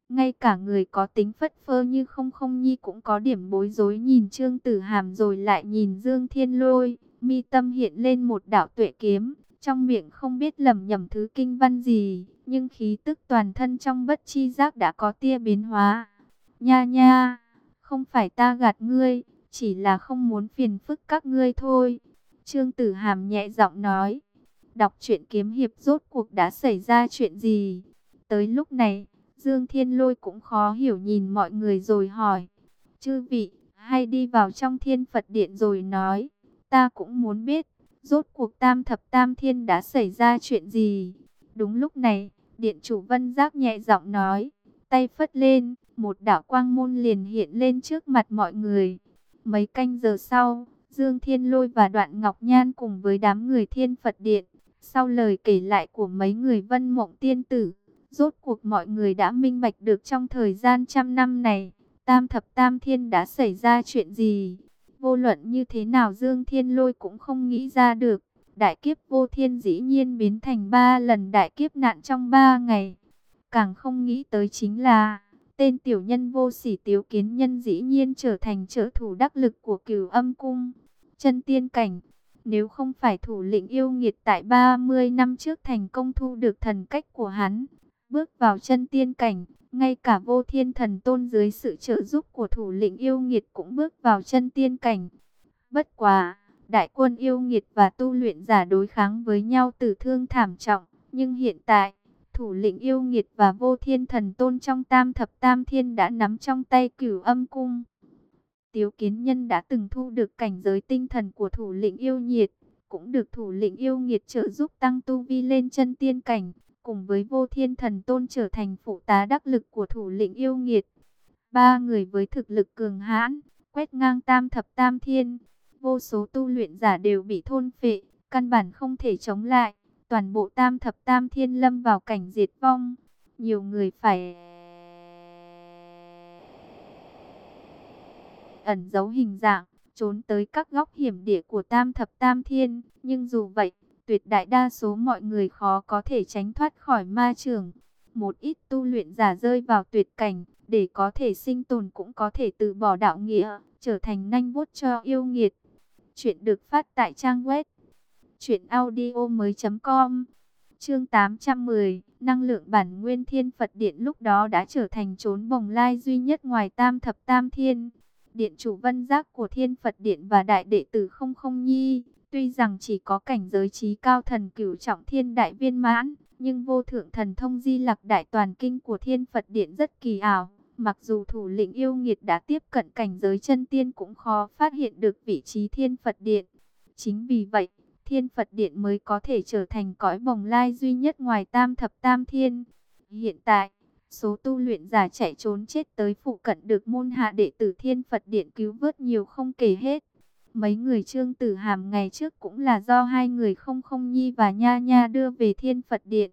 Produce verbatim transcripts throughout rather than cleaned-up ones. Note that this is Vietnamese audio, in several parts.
Ngay cả người có tính phất phơ như Không Không Nhi cũng có điểm bối rối, nhìn Trương Tử Hàm rồi lại nhìn Dương Thiên Lôi, mi tâm hiện lên một đạo tuệ kiếm, trong miệng không biết lẩm nhẩm thứ kinh văn gì, nhưng khí tức toàn thân trong bất chi giác đã có tia biến hóa. Nha nha, không phải ta gạt ngươi, chỉ là không muốn phiền phức các ngươi thôi. Trương Tử Hàm nhẹ giọng nói. Đọc truyện kiếm hiệp rốt cuộc đã xảy ra chuyện gì? Tới lúc này, Dương Thiên Lôi cũng khó hiểu nhìn mọi người rồi hỏi. Chư vị, hay đi vào trong Thiên Phật Điện rồi nói. Ta cũng muốn biết, rốt cuộc Tam Thập Tam Thiên đã xảy ra chuyện gì? Đúng lúc này, Điện chủ Vân Giác nhẹ giọng nói. Tay phất lên, một đạo quang môn liền hiện lên trước mặt mọi người. Mấy canh giờ sau, Dương Thiên Lôi và Đoạn Ngọc Nhan cùng với đám người Thiên Phật Điện, sau lời kể lại của mấy người Vân Mộng Tiên Tử, rốt cuộc mọi người đã minh bạch được trong thời gian trăm năm này, Tam Thập Tam Thiên đã xảy ra chuyện gì. Vô luận như thế nào Dương Thiên Lôi cũng không nghĩ ra được, đại kiếp vô thiên dĩ nhiên biến thành ba lần đại kiếp nạn trong ba ngày. Càng không nghĩ tới chính là, tên tiểu nhân vô sỉ Tiếu Kiến Nhân dĩ nhiên trở thành trợ thủ đắc lực của Cửu Âm Cung. Chân tiên cảnh, nếu không phải thủ lĩnh yêu nghiệt tại ba mươi năm trước thành công thu được thần cách của hắn, bước vào chân tiên cảnh, ngay cả Vô Thiên Thần Tôn dưới sự trợ giúp của thủ lĩnh yêu nghiệt cũng bước vào chân tiên cảnh. Bất quá, đại quân yêu nghiệt và tu luyện giả đối kháng với nhau tử thương thảm trọng, nhưng hiện tại, thủ lĩnh yêu nghiệt và Vô Thiên Thần Tôn trong Tam Thập Tam Thiên đã nắm trong tay Cửu Âm Cung. Tiếu Kiến Nhân đã từng thu được cảnh giới tinh thần của thủ lĩnh yêu nghiệt, cũng được thủ lĩnh yêu nghiệt trợ giúp tăng tu vi lên chân tiên cảnh, cùng với Vô Thiên Thần Tôn trở thành phụ tá đắc lực của thủ lĩnh yêu nghiệt. Ba người với thực lực cường hãn, quét ngang Tam Thập Tam Thiên, vô số tu luyện giả đều bị thôn phệ, căn bản không thể chống lại. Toàn bộ Tam Thập Tam Thiên lâm vào cảnh diệt vong. Nhiều người phải ẩn giấu hình dạng, trốn tới các góc hiểm địa của Tam Thập Tam Thiên. Nhưng dù vậy, tuyệt đại đa số mọi người khó có thể tránh thoát khỏi ma chưởng. Một ít tu luyện giả rơi vào tuyệt cảnh, để có thể sinh tồn cũng có thể từ bỏ đạo nghĩa, trở thành nanh vuốt cho yêu nghiệt. Chuyện được phát tại trang web truyện audio mới chấm com. Chương tám trăm mười, năng lượng bản nguyên Thiên Phật Điện lúc đó đã trở thành chốn bồng lai duy nhất ngoài Tam Thập Tam Thiên. Điện chủ Vân Giác của Thiên Phật Điện và đại đệ tử Không Không Nhi, tuy rằng chỉ có cảnh giới trí cao thần cửu trọng thiên đại viên mãn, nhưng vô thượng thần thông Di Lặc Đại Toàn Kinh của Thiên Phật Điện rất kỳ ảo. Mặc dù thủ lĩnh yêu nghiệt đã tiếp cận cảnh giới chân tiên cũng khó phát hiện được vị trí Thiên Phật Điện. Chính vì vậy, Thiên Phật Điện mới có thể trở thành cõi bồng lai duy nhất ngoài Tam Thập Tam Thiên. Hiện tại, số tu luyện giả chạy trốn chết tới phụ cận được môn hạ đệ tử Thiên Phật Điện cứu vớt nhiều không kể hết. Mấy người Trương Tử Hàm ngày trước cũng là do hai người Không Không Nhi và Nha Nha đưa về Thiên Phật Điện.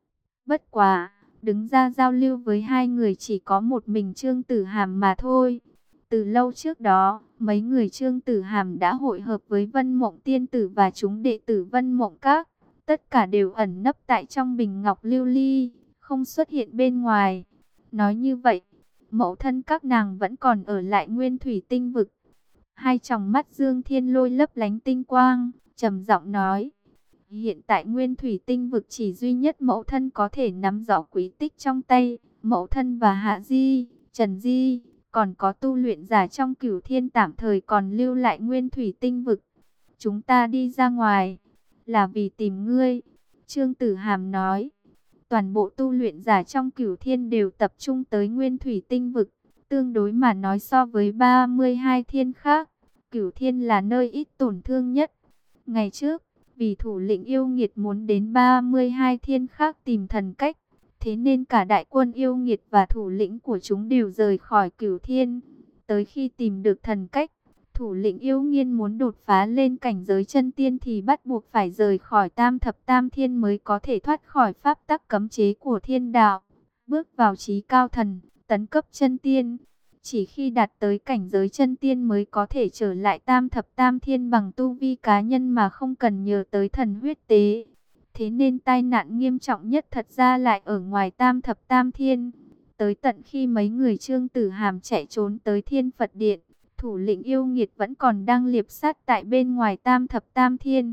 Bất quá, đứng ra giao lưu với hai người chỉ có một mình Trương Tử Hàm mà thôi. Từ lâu trước đó, mấy người Trương Tử Hàm đã hội hợp với Vân Mộng Tiên Tử và chúng đệ tử Vân Mộng Các. Tất cả đều ẩn nấp tại trong bình ngọc lưu ly, không xuất hiện bên ngoài. Nói như vậy, mẫu thân các nàng vẫn còn ở lại Nguyên Thủy Tinh Vực. Hai tròng mắt Dương Thiên Lôi lấp lánh tinh quang, trầm giọng nói. Hiện tại Nguyên Thủy Tinh Vực chỉ duy nhất mẫu thân có thể nắm rõ quý tích trong tay. Mẫu thân và Hạ Di, Trần Di, còn có tu luyện giả trong Cửu Thiên tạm thời còn lưu lại Nguyên Thủy Tinh Vực. Chúng ta đi ra ngoài, là vì tìm ngươi. Trương Tử Hàm nói. Toàn bộ tu luyện giả trong Cửu Thiên đều tập trung tới Nguyên Thủy Tinh Vực. Tương đối mà nói so với ba mươi hai thiên khác, Cửu Thiên là nơi ít tổn thương nhất. Ngày trước, vì thủ lĩnh yêu nghiệt muốn đến ba mươi hai thiên khác tìm thần cách, thế nên cả đại quân yêu nghiệt và thủ lĩnh của chúng đều rời khỏi Cửu Thiên. Tới khi tìm được thần cách, thủ lĩnh yêu nghiên muốn đột phá lên cảnh giới chân tiên thì bắt buộc phải rời khỏi Tam Thập Tam Thiên mới có thể thoát khỏi pháp tắc cấm chế của thiên đạo, bước vào trí cao thần, tấn cấp chân tiên. Chỉ khi đạt tới cảnh giới chân tiên mới có thể trở lại Tam Thập Tam Thiên bằng tu vi cá nhân mà không cần nhờ tới thần huyết tế. Thế nên tai nạn nghiêm trọng nhất thật ra lại ở ngoài Tam Thập Tam Thiên. Tới tận khi mấy người Trương Tử Hàm chạy trốn tới Thiên Phật Điện, thủ lĩnh yêu nghiệt vẫn còn đang liệp sát tại bên ngoài Tam Thập Tam Thiên.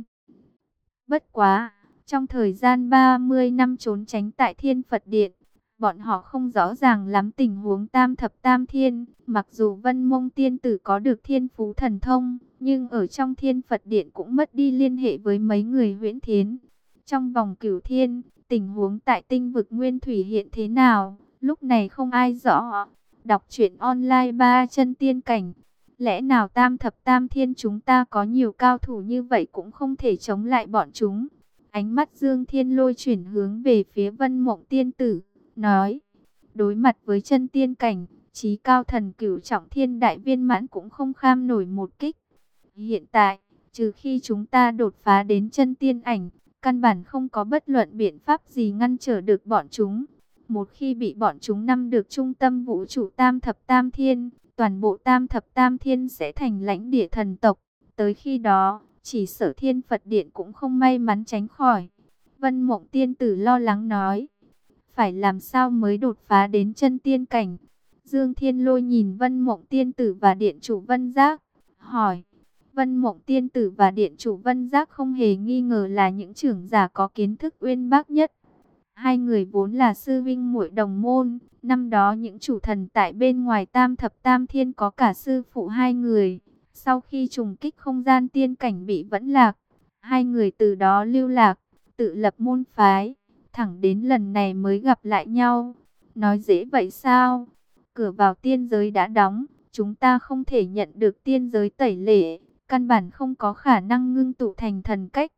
Bất quá, trong thời gian ba mươi năm trốn tránh tại Thiên Phật Điện, bọn họ không rõ ràng lắm tình huống Tam Thập Tam Thiên. Mặc dù Vân Mông Tiên Tử có được thiên phú thần thông, nhưng ở trong Thiên Phật Điện cũng mất đi liên hệ với mấy người Huyễn Thiến. Trong vòng cửu thiên, tình huống tại tinh vực Nguyên Thủy hiện thế nào, lúc này không ai rõ. Đọc truyện online ba chân tiên cảnh. Lẽ nào Tam Thập Tam Thiên chúng ta có nhiều cao thủ như vậy cũng không thể chống lại bọn chúng? Ánh mắt Dương Thiên Lôi chuyển hướng về phía Vân Mộng Tiên Tử, nói: đối mặt với chân tiên cảnh, chí cao thần cửu trọng thiên đại viên mãn cũng không kham nổi một kích. Hiện tại, trừ khi chúng ta đột phá đến chân tiên ảnh, căn bản không có bất luận biện pháp gì ngăn trở được bọn chúng. Một khi bị bọn chúng nắm được trung tâm vũ trụ Tam Thập Tam Thiên, toàn bộ Tam Thập Tam Thiên sẽ thành lãnh địa thần tộc. Tới khi đó, chỉ sợ Thiên Phật Điện cũng không may mắn tránh khỏi. Vân Mộng Tiên Tử lo lắng nói: phải làm sao mới đột phá đến chân tiên cảnh? Dương Thiên Lôi nhìn Vân Mộng Tiên Tử và Điện chủ Vân Giác, hỏi. Vân Mộng Tiên Tử và Điện chủ Vân Giác không hề nghi ngờ là những trưởng giả có kiến thức uyên bác nhất. Hai người vốn là sư vinh muội đồng môn, năm đó những chủ thần tại bên ngoài Tam Thập Tam Thiên có cả sư phụ hai người. Sau khi trùng kích không gian tiên cảnh bị vẫn lạc, hai người từ đó lưu lạc, tự lập môn phái, thẳng đến lần này mới gặp lại nhau. Nói dễ vậy sao? Cửa vào tiên giới đã đóng, chúng ta không thể nhận được tiên giới tẩy lễ, căn bản không có khả năng ngưng tụ thành thần cách.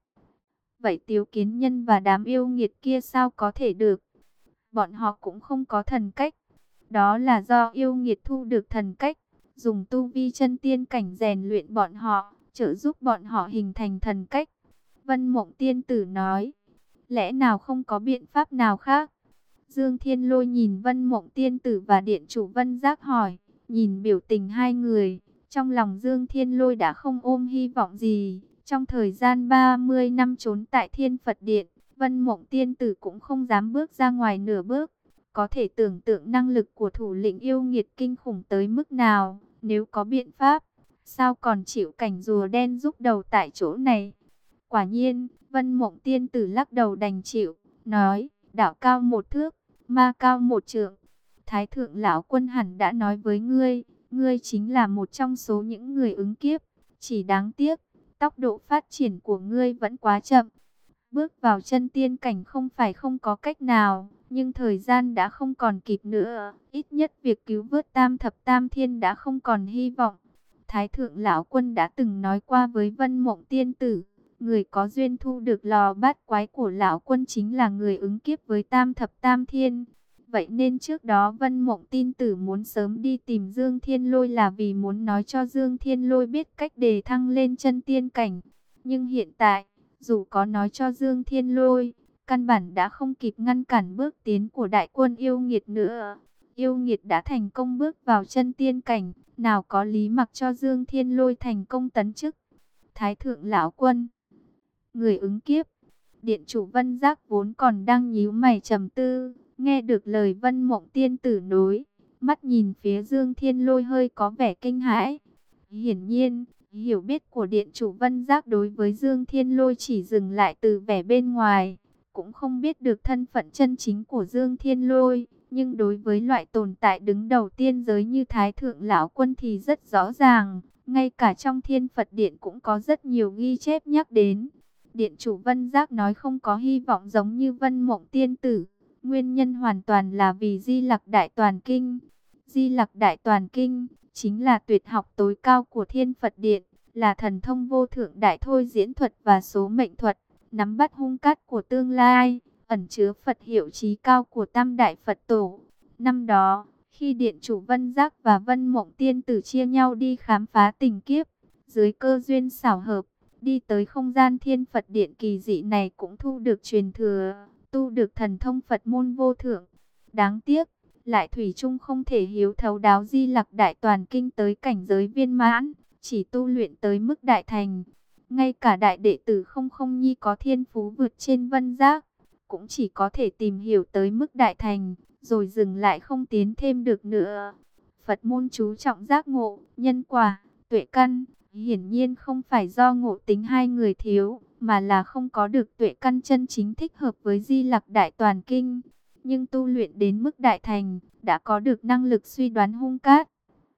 Vậy Tiếu Kiến Nhân và đám yêu nghiệt kia sao có thể được? Bọn họ cũng không có thần cách. Đó là do yêu nghiệt thu được thần cách, dùng tu vi chân tiên cảnh rèn luyện bọn họ, trợ giúp bọn họ hình thành thần cách. Vân Mộng Tiên Tử nói: lẽ nào không có biện pháp nào khác? Dương Thiên Lôi nhìn Vân Mộng Tiên Tử và Điện chủ Vân Giác hỏi. Nhìn biểu tình hai người, trong lòng Dương Thiên Lôi đã không ôm hy vọng gì. Trong thời gian ba mươi năm trốn tại Thiên Phật Điện, Vân Mộng Tiên Tử cũng không dám bước ra ngoài nửa bước. Có thể tưởng tượng năng lực của thủ lĩnh yêu nghiệt kinh khủng tới mức nào. Nếu có biện pháp, sao còn chịu cảnh rùa đen rút đầu tại chỗ này? Quả nhiên, Vân Mộng Tiên Tử lắc đầu đành chịu, nói: đạo cao một thước, ma cao một trượng. Thái thượng lão quân hẳn đã nói với ngươi, ngươi chính là một trong số những người ứng kiếp. Chỉ đáng tiếc, tốc độ phát triển của ngươi vẫn quá chậm. Bước vào chân tiên cảnh không phải không có cách nào, nhưng thời gian đã không còn kịp nữa. Ít nhất việc cứu vớt Tam Thập Tam Thiên đã không còn hy vọng. Thái thượng lão quân đã từng nói qua với Vân Mộng Tiên Tử, người có duyên thu được lò bát quái của lão quân chính là người ứng kiếp với Tam Thập Tam Thiên. Vậy nên trước đó Vân Mộng Tiên Tử muốn sớm đi tìm Dương Thiên Lôi là vì muốn nói cho Dương Thiên Lôi biết cách đề thăng lên chân tiên cảnh. Nhưng hiện tại, dù có nói cho Dương Thiên Lôi, căn bản đã không kịp ngăn cản bước tiến của đại quân yêu nghiệt nữa. Yêu nghiệt đã thành công bước vào chân tiên cảnh, nào có lý mặc cho Dương Thiên Lôi thành công tấn chức. Thái thượng lão quân, người ứng kiếp. Điện chủ Vân Giác vốn còn đang nhíu mày trầm tư, nghe được lời Vân Mộng Tiên Tử nói, mắt nhìn phía Dương Thiên Lôi hơi có vẻ kinh hãi. Hiển nhiên, hiểu biết của điện chủ Vân Giác đối với Dương Thiên Lôi chỉ dừng lại từ vẻ bên ngoài, cũng không biết được thân phận chân chính của Dương Thiên Lôi. Nhưng đối với loại tồn tại đứng đầu tiên giới như Thái thượng lão quân thì rất rõ ràng, ngay cả trong Thiên Phật Điện cũng có rất nhiều ghi chép nhắc đến. Điện chủ Vân Giác nói không có hy vọng giống như Vân Mộng Tiên Tử. Nguyên nhân hoàn toàn là vì Di Lặc Đại Toàn Kinh. Di Lặc Đại Toàn Kinh chính là tuyệt học tối cao của Thiên Phật Điện, là thần thông vô thượng đại thôi diễn thuật và số mệnh thuật, nắm bắt hung cát của tương lai, ẩn chứa Phật hiệu chí cao của Tam Đại Phật Tổ. Năm đó, khi Điện chủ Vân Giác và Vân Mộng Tiên Tử chia nhau đi khám phá tình kiếp, dưới cơ duyên xảo hợp, đi tới không gian Thiên Phật Điện kỳ dị này cũng thu được truyền thừa, tu được thần thông Phật môn vô thượng. Đáng tiếc, lại thủy chung không thể hiếu thấu đáo Di Lặc Đại Toàn Kinh tới cảnh giới viên mãn, chỉ tu luyện tới mức đại thành. Ngay cả đại đệ tử Không Không Nhi có thiên phú vượt trên Vân Giác, cũng chỉ có thể tìm hiểu tới mức đại thành, rồi dừng lại không tiến thêm được nữa. Phật môn chú trọng giác ngộ, nhân quả, tuệ căn, hiển nhiên không phải do ngộ tính hai người thiếu, mà là không có được tuệ căn chân chính thích hợp với Di Lặc Đại Toàn Kinh. Nhưng tu luyện đến mức đại thành, đã có được năng lực suy đoán hung cát.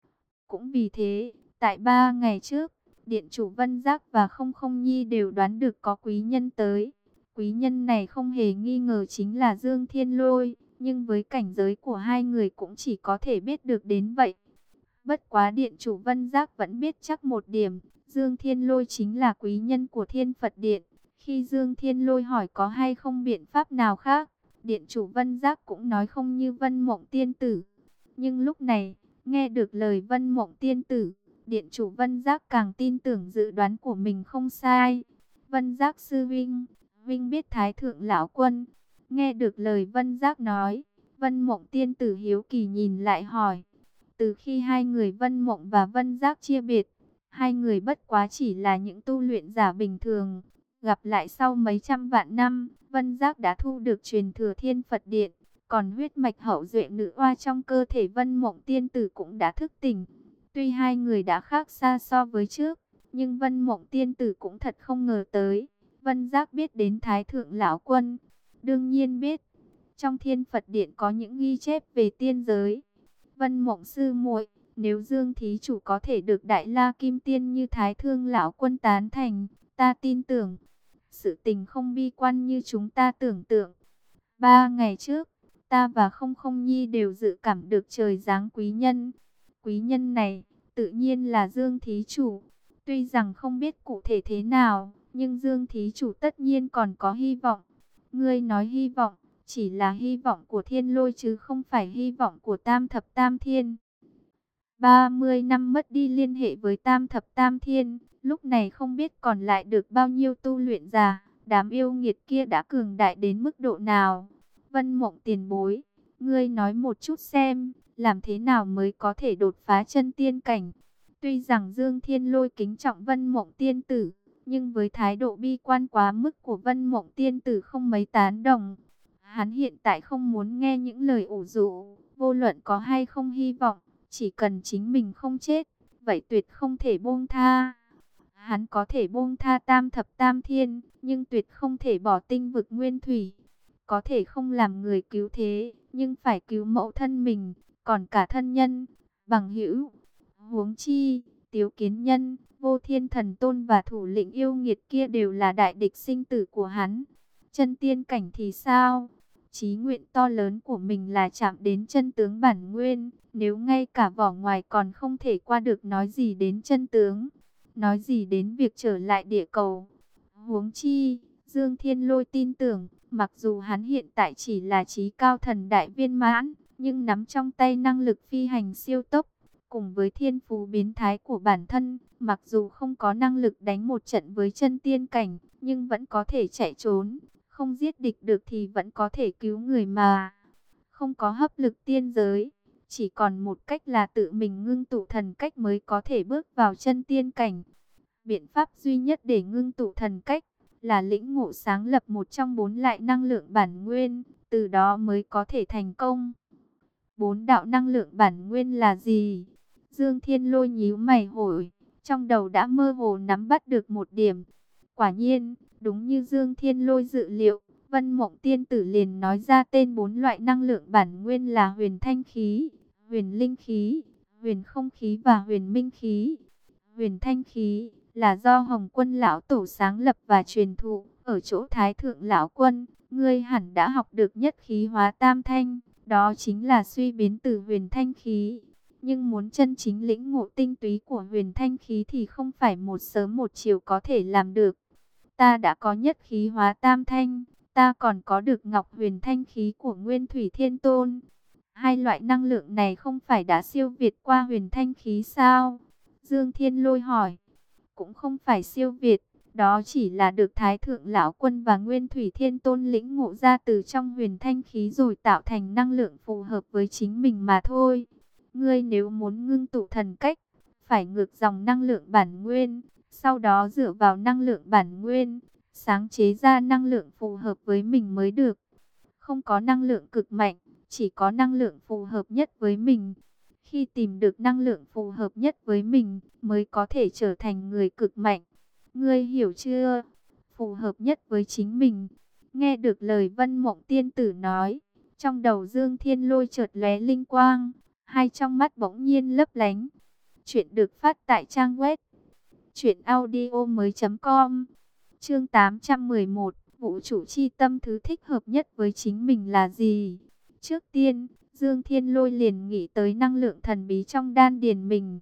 Cũng vì thế, tại ba ngày trước, Điện chủ Vân Giác và Không Không Nhi đều đoán được có quý nhân tới. Quý nhân này không hề nghi ngờ chính là Dương Thiên Lôi, nhưng với cảnh giới của hai người cũng chỉ có thể biết được đến vậy. Bất quá Điện chủ Vân Giác vẫn biết chắc một điểm, Dương Thiên Lôi chính là quý nhân của Thiên Phật Điện. Khi Dương Thiên Lôi hỏi có hay không biện pháp nào khác, Điện chủ Vân Giác cũng nói không như Vân Mộng Tiên Tử. Nhưng lúc này, nghe được lời Vân Mộng Tiên Tử, Điện chủ Vân Giác càng tin tưởng dự đoán của mình không sai. Vân Giác sư huynh, huynh biết Thái Thượng Lão Quân. Nghe được lời Vân Giác nói, Vân Mộng Tiên Tử hiếu kỳ nhìn lại hỏi. Từ khi hai người Vân Mộng và Vân Giác chia biệt, hai người bất quá chỉ là những tu luyện giả bình thường. Gặp lại sau mấy trăm vạn năm, Vân Giác đã thu được truyền thừa Thiên Phật Điện. Còn huyết mạch hậu duệ nữ oa trong cơ thể Vân Mộng Tiên Tử cũng đã thức tỉnh. Tuy hai người đã khác xa so với trước, nhưng Vân Mộng Tiên Tử cũng thật không ngờ tới. Vân Giác biết đến Thái Thượng Lão Quân. Đương nhiên biết, trong Thiên Phật Điện có những ghi chép về tiên giới. Vân Mộng sư muội, nếu Dương thí chủ có thể được Đại La Kim Tiên như Thái Thượng Lão Quân tán thành, ta tin tưởng, sự tình không bi quan như chúng ta tưởng tượng. Ba ngày trước, ta và Không Không Nhi đều dự cảm được trời giáng quý nhân. Quý nhân này, tự nhiên là Dương thí chủ. Tuy rằng không biết cụ thể thế nào, nhưng Dương thí chủ tất nhiên còn có hy vọng. Ngươi nói hy vọng, chỉ là hy vọng của Thiên Lôi chứ không phải hy vọng của Tam Thập Tam Thiên. ba mươi năm mất đi liên hệ với Tam Thập Tam Thiên, lúc này không biết còn lại được bao nhiêu tu luyện giả, đám yêu nghiệt kia đã cường đại đến mức độ nào. Vân Mộng tiền bối, ngươi nói một chút xem, làm thế nào mới có thể đột phá chân tiên cảnh? Tuy rằng Dương Thiên Lôi kính trọng Vân Mộng tiên tử, nhưng với thái độ bi quan quá mức của Vân Mộng tiên tử không mấy tán đồng. Hắn hiện tại không muốn nghe những lời ủ rũ, vô luận có hay không hy vọng, chỉ cần chính mình không chết, vậy tuyệt không thể buông tha. Hắn có thể buông tha Tam Thập Tam Thiên, nhưng tuyệt không thể bỏ tinh vực nguyên thủy. Có thể không làm người cứu thế, nhưng phải cứu mẫu thân mình, còn cả thân nhân, bằng hữu. Huống chi, Tiếu Kiến Nhân, Vô Thiên Thần Tôn và thủ lĩnh yêu nghiệt kia đều là đại địch sinh tử của hắn. Chân tiên cảnh thì sao? Chí nguyện to lớn của mình là chạm đến chân tướng bản nguyên, nếu ngay cả vỏ ngoài còn không thể qua được nói gì đến chân tướng, nói gì đến việc trở lại địa cầu. Huống chi, Dương Thiên Lôi tin tưởng, mặc dù hắn hiện tại chỉ là chí cao thần đại viên mãn, nhưng nắm trong tay năng lực phi hành siêu tốc, cùng với thiên phú biến thái của bản thân, mặc dù không có năng lực đánh một trận với chân tiên cảnh, nhưng vẫn có thể chạy trốn, không giết địch được thì vẫn có thể cứu người mà. Không có hấp lực tiên giới, chỉ còn một cách là tự mình ngưng tụ thần cách mới có thể bước vào chân tiên cảnh. Biện pháp duy nhất để ngưng tụ thần cách là lĩnh ngộ sáng lập một trong bốn loại năng lượng bản nguyên, từ đó mới có thể thành công. Bốn đạo năng lượng bản nguyên là gì? Dương Thiên Lôi nhíu mày hỏi, trong đầu đã mơ hồ nắm bắt được một điểm. Quả nhiên, đúng như Dương Thiên Lôi dự liệu, Vân Mộng tiên tử liền nói ra tên bốn loại năng lượng bản nguyên là huyền thanh khí, huyền linh khí, huyền không khí và huyền minh khí. Huyền thanh khí là do Hồng Quân lão tổ sáng lập và truyền thụ, ở chỗ Thái Thượng Lão Quân, ngươi hẳn đã học được nhất khí hóa tam thanh, đó chính là suy biến từ huyền thanh khí. Nhưng muốn chân chính lĩnh ngộ tinh túy của huyền thanh khí thì không phải một sớm một chiều có thể làm được. Ta đã có nhất khí hóa tam thanh, ta còn có được ngọc huyền thanh khí của Nguyên Thủy Thiên Tôn. Hai loại năng lượng này không phải đã siêu việt qua huyền thanh khí sao? Dương Thiên Lôi hỏi. Cũng không phải siêu việt, đó chỉ là được Thái Thượng Lão Quân và Nguyên Thủy Thiên Tôn lĩnh ngộ ra từ trong huyền thanh khí rồi tạo thành năng lượng phù hợp với chính mình mà thôi. Ngươi nếu muốn ngưng tụ thần cách, phải ngược dòng năng lượng bản nguyên, sau đó dựa vào năng lượng bản nguyên, sáng chế ra năng lượng phù hợp với mình mới được. Không có năng lượng cực mạnh, chỉ có năng lượng phù hợp nhất với mình. Khi tìm được năng lượng phù hợp nhất với mình, mới có thể trở thành người cực mạnh. Ngươi hiểu chưa? Phù hợp nhất với chính mình. Nghe được lời Vân Mộng Tiên Tử nói, trong đầu Dương Thiên Lôi chợt lóe linh quang, hai trong mắt bỗng nhiên lấp lánh. Chuyện được phát tại trang web truyện audio mới chấm com. Chương tám trăm mười một, vũ trụ chi tâm thứ thích hợp nhất với chính mình là gì? Trước tiên, Dương Thiên Lôi liền nghĩ tới năng lượng thần bí trong đan điền mình.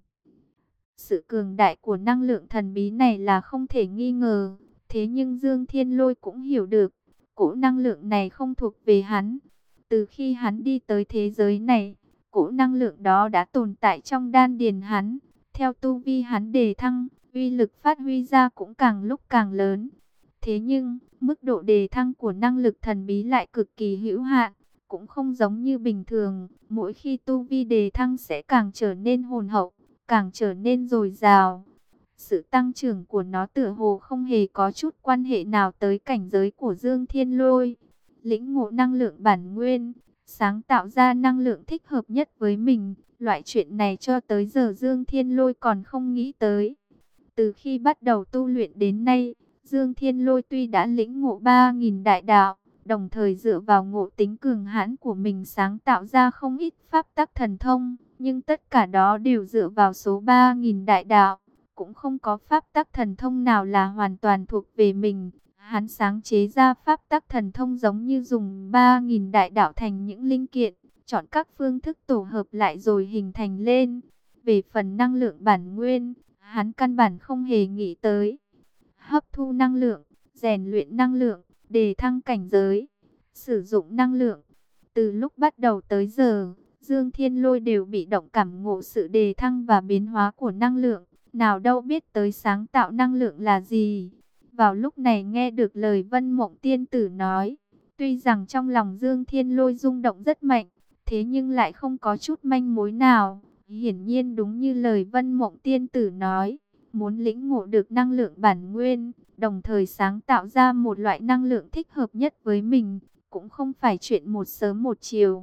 Sự cường đại của năng lượng thần bí này là không thể nghi ngờ. Thế nhưng Dương Thiên Lôi cũng hiểu được, cỗ năng lượng này không thuộc về hắn. Từ khi hắn đi tới thế giới này, cỗ năng lượng đó đã tồn tại trong đan điền hắn. Theo tu vi hắn đề thăng, uy lực phát huy ra cũng càng lúc càng lớn. Thế nhưng, mức độ đề thăng của năng lực thần bí lại cực kỳ hữu hạn, cũng không giống như bình thường. Mỗi khi tu vi đề thăng sẽ càng trở nên hồn hậu, càng trở nên dồi dào. Sự tăng trưởng của nó tựa hồ không hề có chút quan hệ nào tới cảnh giới của Dương Thiên Lôi. Lĩnh ngộ năng lượng bản nguyên, sáng tạo ra năng lượng thích hợp nhất với mình. Loại chuyện này cho tới giờ Dương Thiên Lôi còn không nghĩ tới. Từ khi bắt đầu tu luyện đến nay, Dương Thiên Lôi tuy đã lĩnh ngộ ba nghìn đại đạo, đồng thời dựa vào ngộ tính cường hãn của mình sáng tạo ra không ít pháp tắc thần thông, nhưng tất cả đó đều dựa vào số ba nghìn đại đạo, cũng không có pháp tắc thần thông nào là hoàn toàn thuộc về mình. Hắn sáng chế ra pháp tắc thần thông giống như dùng ba nghìn đại đạo thành những linh kiện, chọn các phương thức tổ hợp lại rồi hình thành lên. Về phần năng lượng bản nguyên, hắn căn bản không hề nghĩ tới. Hấp thu năng lượng, rèn luyện năng lượng, đề thăng cảnh giới, sử dụng năng lượng. Từ lúc bắt đầu tới giờ, Dương Thiên Lôi đều bị động cảm ngộ sự đề thăng và biến hóa của năng lượng, nào đâu biết tới sáng tạo năng lượng là gì. Vào lúc này nghe được lời Vân Mộng Tiên Tử nói, tuy rằng trong lòng Dương Thiên Lôi rung động rất mạnh, thế nhưng lại không có chút manh mối nào. Hiển nhiên đúng như lời Vân Mộng Tiên Tử nói, muốn lĩnh ngộ được năng lượng bản nguyên, đồng thời sáng tạo ra một loại năng lượng thích hợp nhất với mình, cũng không phải chuyện một sớm một chiều.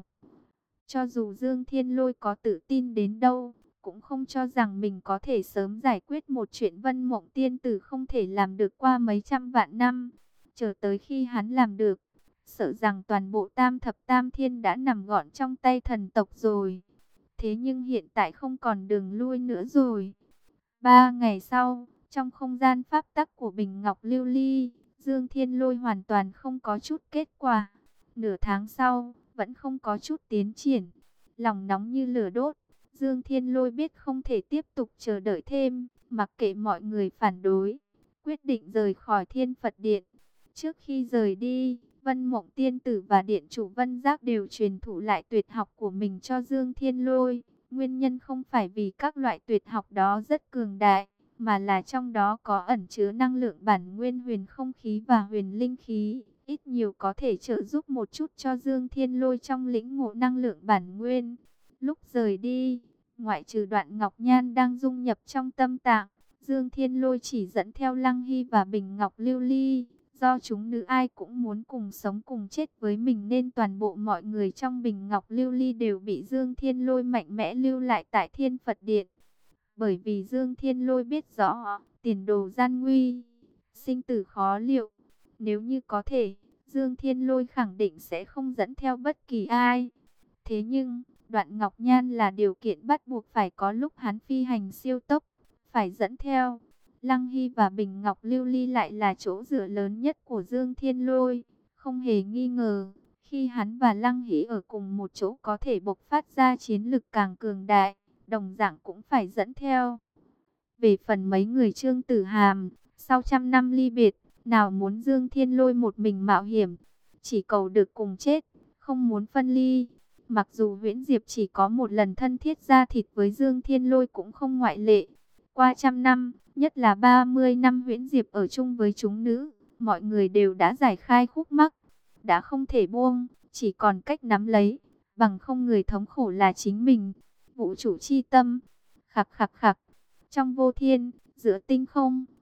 Cho dù Dương Thiên Lôi có tự tin đến đâu, cũng không cho rằng mình có thể sớm giải quyết một chuyện Vân Mộng Tiên Tử không thể làm được qua mấy trăm vạn năm. Chờ tới khi hắn làm được, sợ rằng toàn bộ Tam Thập Tam Thiên đã nằm gọn trong tay thần tộc rồi. Thế nhưng hiện tại không còn đường lui nữa rồi. Ba ngày sau, trong không gian pháp tắc của Bình Ngọc Lưu Ly, Dương Thiên Lôi hoàn toàn không có chút kết quả. Nửa tháng sau, vẫn không có chút tiến triển. Lòng nóng như lửa đốt, Dương Thiên Lôi biết không thể tiếp tục chờ đợi thêm, mặc kệ mọi người phản đối, quyết định rời khỏi Thiên Phật Điện. Trước khi rời đi, Vân Mộng Tiên Tử và Điện chủ Vân Giác đều truyền thụ lại tuyệt học của mình cho Dương Thiên Lôi. Nguyên nhân không phải vì các loại tuyệt học đó rất cường đại, mà là trong đó có ẩn chứa năng lượng bản nguyên huyền không khí và huyền linh khí. Ít nhiều có thể trợ giúp một chút cho Dương Thiên Lôi trong lĩnh ngộ năng lượng bản nguyên. Lúc rời đi, ngoại trừ Đoạn Ngọc Nhan đang dung nhập trong tâm tạng, Dương Thiên Lôi chỉ dẫn theo Lăng Hy và Bình Ngọc Lưu Ly. Do chúng nữ ai cũng muốn cùng sống cùng chết với mình nên toàn bộ mọi người trong Bình Ngọc Lưu Ly đều bị Dương Thiên Lôi mạnh mẽ lưu lại tại Thiên Phật Điện. Bởi vì Dương Thiên Lôi biết rõ tiền đồ gian nguy, sinh tử khó liệu. Nếu như có thể, Dương Thiên Lôi khẳng định sẽ không dẫn theo bất kỳ ai. Thế nhưng, Đoạn Ngọc Nhan là điều kiện bắt buộc phải có lúc hắn phi hành siêu tốc, phải dẫn theo. Lăng Hy và Bình Ngọc Lưu Ly lại là chỗ dựa lớn nhất của Dương Thiên Lôi. Không hề nghi ngờ, khi hắn và Lăng Hy ở cùng một chỗ có thể bộc phát ra chiến lực càng cường đại, đồng dạng cũng phải dẫn theo. Về phần mấy người Trương Tử Hàm, sau trăm năm ly biệt, nào muốn Dương Thiên Lôi một mình mạo hiểm, chỉ cầu được cùng chết, không muốn phân ly. Mặc dù Huyễn Diệp chỉ có một lần thân thiết ra thịt với Dương Thiên Lôi cũng không ngoại lệ. Qua trăm năm, nhất là ba mươi năm Huyễn Diệp ở chung với chúng nữ, mọi người đều đã giải khai khúc mắc, đã không thể buông, chỉ còn cách nắm lấy, bằng không người thống khổ là chính mình. Vũ trụ chi tâm, khặc khặc khặc, trong vô thiên, giữa tinh không,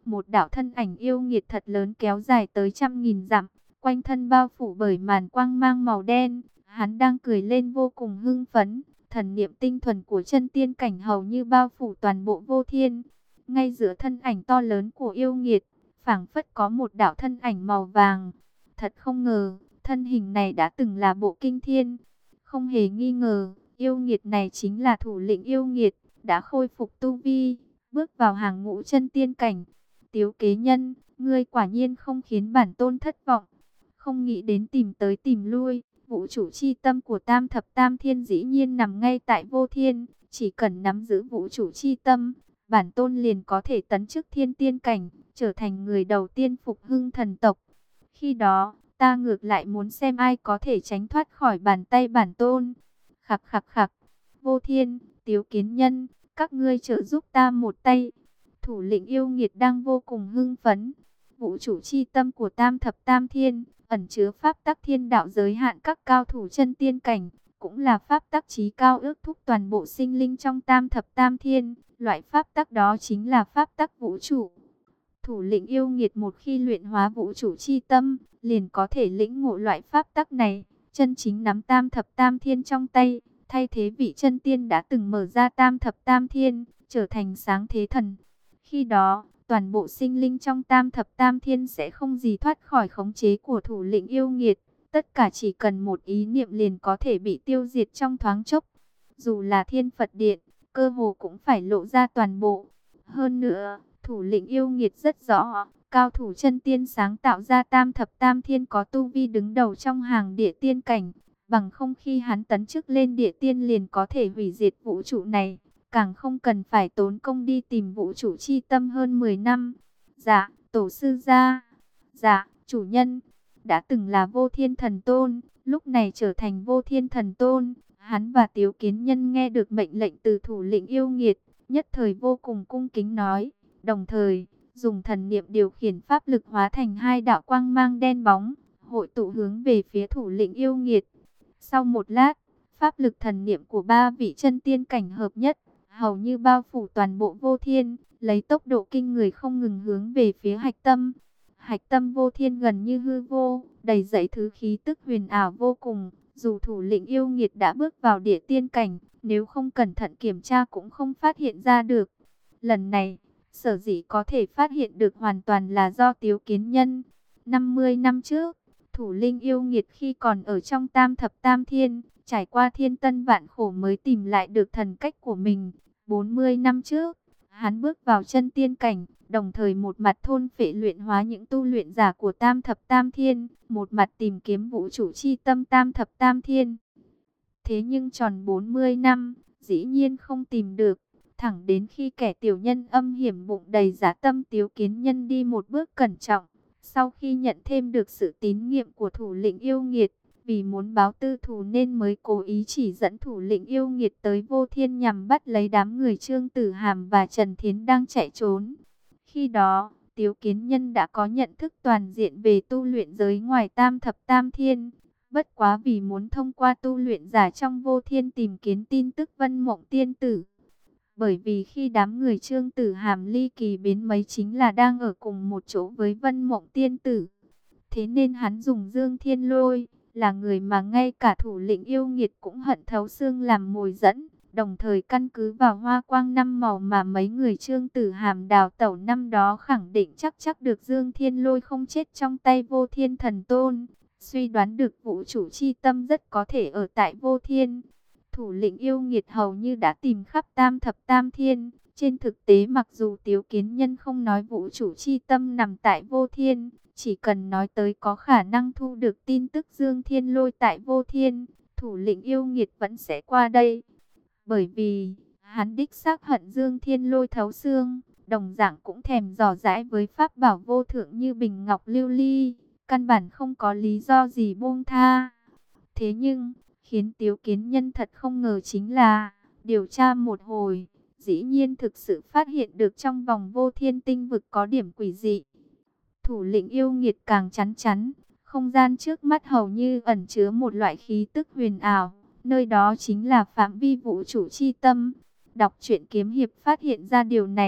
một đạo thân ảnh yêu nghiệt thật lớn kéo dài tới trăm nghìn dặm, quanh thân bao phủ bởi màn quang mang màu đen. Hắn đang cười lên vô cùng hưng phấn, thần niệm tinh thuần của chân tiên cảnh hầu như bao phủ toàn bộ vô thiên. Ngay giữa thân ảnh to lớn của yêu nghiệt, phảng phất có một đạo thân ảnh màu vàng. Thật không ngờ, thân hình này đã từng là bộ kinh thiên. Không hề nghi ngờ, yêu nghiệt này chính là thủ lĩnh yêu nghiệt, đã khôi phục tu vi, bước vào hàng ngũ chân tiên cảnh. Tiếu Kế Nhân, ngươi quả nhiên không khiến bản tôn thất vọng. Không nghĩ đến tìm tới tìm lui, vũ trụ chi tâm của Tam Thập Tam Thiên dĩ nhiên nằm ngay tại vô thiên. Chỉ cần nắm giữ vũ trụ chi tâm, bản tôn liền có thể tấn chức thiên tiên cảnh, trở thành người đầu tiên phục hưng thần tộc. Khi đó, ta ngược lại muốn xem ai có thể tránh thoát khỏi bàn tay bản tôn. Khặc khặc khặc, Vô Thiên, Tiếu Kiến Nhân, các ngươi trợ giúp ta một tay. Thủ lĩnh yêu nghiệt đang vô cùng hưng phấn. Vũ trụ chi tâm của Tam Thập Tam Thiên, ẩn chứa pháp tắc thiên đạo giới hạn các cao thủ chân tiên cảnh, cũng là pháp tắc chí cao ước thúc toàn bộ sinh linh trong Tam Thập Tam Thiên. Loại pháp tắc đó chính là pháp tắc vũ trụ. Thủ lĩnh yêu nghiệt một khi luyện hóa vũ trụ chi tâm, liền có thể lĩnh ngộ loại pháp tắc này, chân chính nắm Tam Thập Tam Thiên trong tay, thay thế vị chân tiên đã từng mở ra Tam Thập Tam Thiên, trở thành sáng thế thần. Khi đó, toàn bộ sinh linh trong Tam Thập Tam Thiên sẽ không gì thoát khỏi khống chế của thủ lĩnh yêu nghiệt. Tất cả chỉ cần một ý niệm liền có thể bị tiêu diệt trong thoáng chốc. Dù là Thiên Phật Điện, cơ hồ cũng phải lộ ra toàn bộ. Hơn nữa, thủ lĩnh yêu nghiệt rất rõ, cao thủ chân tiên sáng tạo ra Tam Thập Tam Thiên có tu vi đứng đầu trong hàng địa tiên cảnh. Bằng không khi hắn tấn chức lên địa tiên liền có thể hủy diệt vũ trụ này. Càng không cần phải tốn công đi tìm vũ trụ chi tâm hơn mười năm. Dạ, tổ sư gia. Dạ, chủ nhân. Đã từng là Vô Thiên Thần Tôn, lúc này trở thành Vô Thiên Thần Tôn. Hắn và Tiếu Kiến Nhân nghe được mệnh lệnh từ thủ lĩnh yêu nghiệt, nhất thời vô cùng cung kính nói. Đồng thời, dùng thần niệm điều khiển pháp lực hóa thành hai đạo quang mang đen bóng, hội tụ hướng về phía thủ lĩnh yêu nghiệt. Sau một lát, pháp lực thần niệm của ba vị chân tiên cảnh hợp nhất, hầu như bao phủ toàn bộ vô thiên, lấy tốc độ kinh người không ngừng hướng về phía hạch tâm. Hạch tâm vô thiên gần như hư vô, đầy dẫy thứ khí tức huyền ảo vô cùng. Dù thủ lĩnh yêu nghiệt đã bước vào địa tiên cảnh, nếu không cẩn thận kiểm tra cũng không phát hiện ra được. Lần này, sở dĩ có thể phát hiện được hoàn toàn là do Tiếu Kiến Nhân. năm mươi năm trước, thủ lĩnh yêu nghiệt khi còn ở trong Tam Thập Tam Thiên, trải qua thiên tân vạn khổ mới tìm lại được thần cách của mình. bốn mươi năm trước, hắn bước vào chân tiên cảnh, đồng thời một mặt thôn phệ luyện hóa những tu luyện giả của Tam Thập Tam Thiên, một mặt tìm kiếm vũ trụ chi tâm Tam Thập Tam Thiên. Thế nhưng tròn bốn mươi năm, dĩ nhiên không tìm được. Thẳng đến khi kẻ tiểu nhân âm hiểm bụng đầy giá tâm Tiếu Kiến Nhân đi một bước cẩn trọng, sau khi nhận thêm được sự tín nhiệm của thủ lĩnh yêu nghiệt, vì muốn báo tư thù nên mới cố ý chỉ dẫn thủ lĩnh yêu nghiệt tới vô thiên nhằm bắt lấy đám người Trương Tử Hàm và Trần Thiến đang chạy trốn. Khi đó, Tiếu Kiến Nhân đã có nhận thức toàn diện về tu luyện giới ngoài Tam Thập Tam Thiên. Bất quá vì muốn thông qua tu luyện giả trong vô thiên tìm kiếm tin tức Vân Mộng Tiên Tử. Bởi vì khi đám người Trương Tử Hàm ly kỳ biến mấy chính là đang ở cùng một chỗ với Vân Mộng Tiên Tử. Thế nên hắn dùng Dương Thiên Lôi, là người mà ngay cả thủ lĩnh yêu nghiệt cũng hận thấu xương làm mồi dẫn. Đồng thời căn cứ vào hoa quang năm màu mà mấy người Trương Tử Hàm đào tẩu năm đó khẳng định chắc chắc được Dương Thiên Lôi không chết trong tay Vô Thiên Thần Tôn. Suy đoán được vũ trụ chi tâm rất có thể ở tại vô thiên. Thủ lĩnh yêu nghiệt hầu như đã tìm khắp Tam Thập Tam Thiên. Trên thực tế mặc dù Tiếu Kiến Nhân không nói vũ trụ chi tâm nằm tại vô thiên, chỉ cần nói tới có khả năng thu được tin tức Dương Thiên Lôi tại vô thiên, thủ lĩnh yêu nghiệt vẫn sẽ qua đây. Bởi vì, hắn đích xác hận Dương Thiên Lôi thấu xương, đồng dạng cũng thèm dò dãi với pháp bảo vô thượng như bình ngọc lưu ly. Căn bản không có lý do gì buông tha. Thế nhưng, khiến Tiếu Kiến Nhân thật không ngờ chính là, điều tra một hồi, dĩ nhiên thực sự phát hiện được trong vòng vô thiên tinh vực có điểm quỷ dị. Thủ lĩnh yêu nghiệt càng chắn chắn, không gian trước mắt hầu như ẩn chứa một loại khí tức huyền ảo, nơi đó chính là phạm vi vũ trụ chi tâm. Đọc truyện kiếm hiệp phát hiện ra điều này,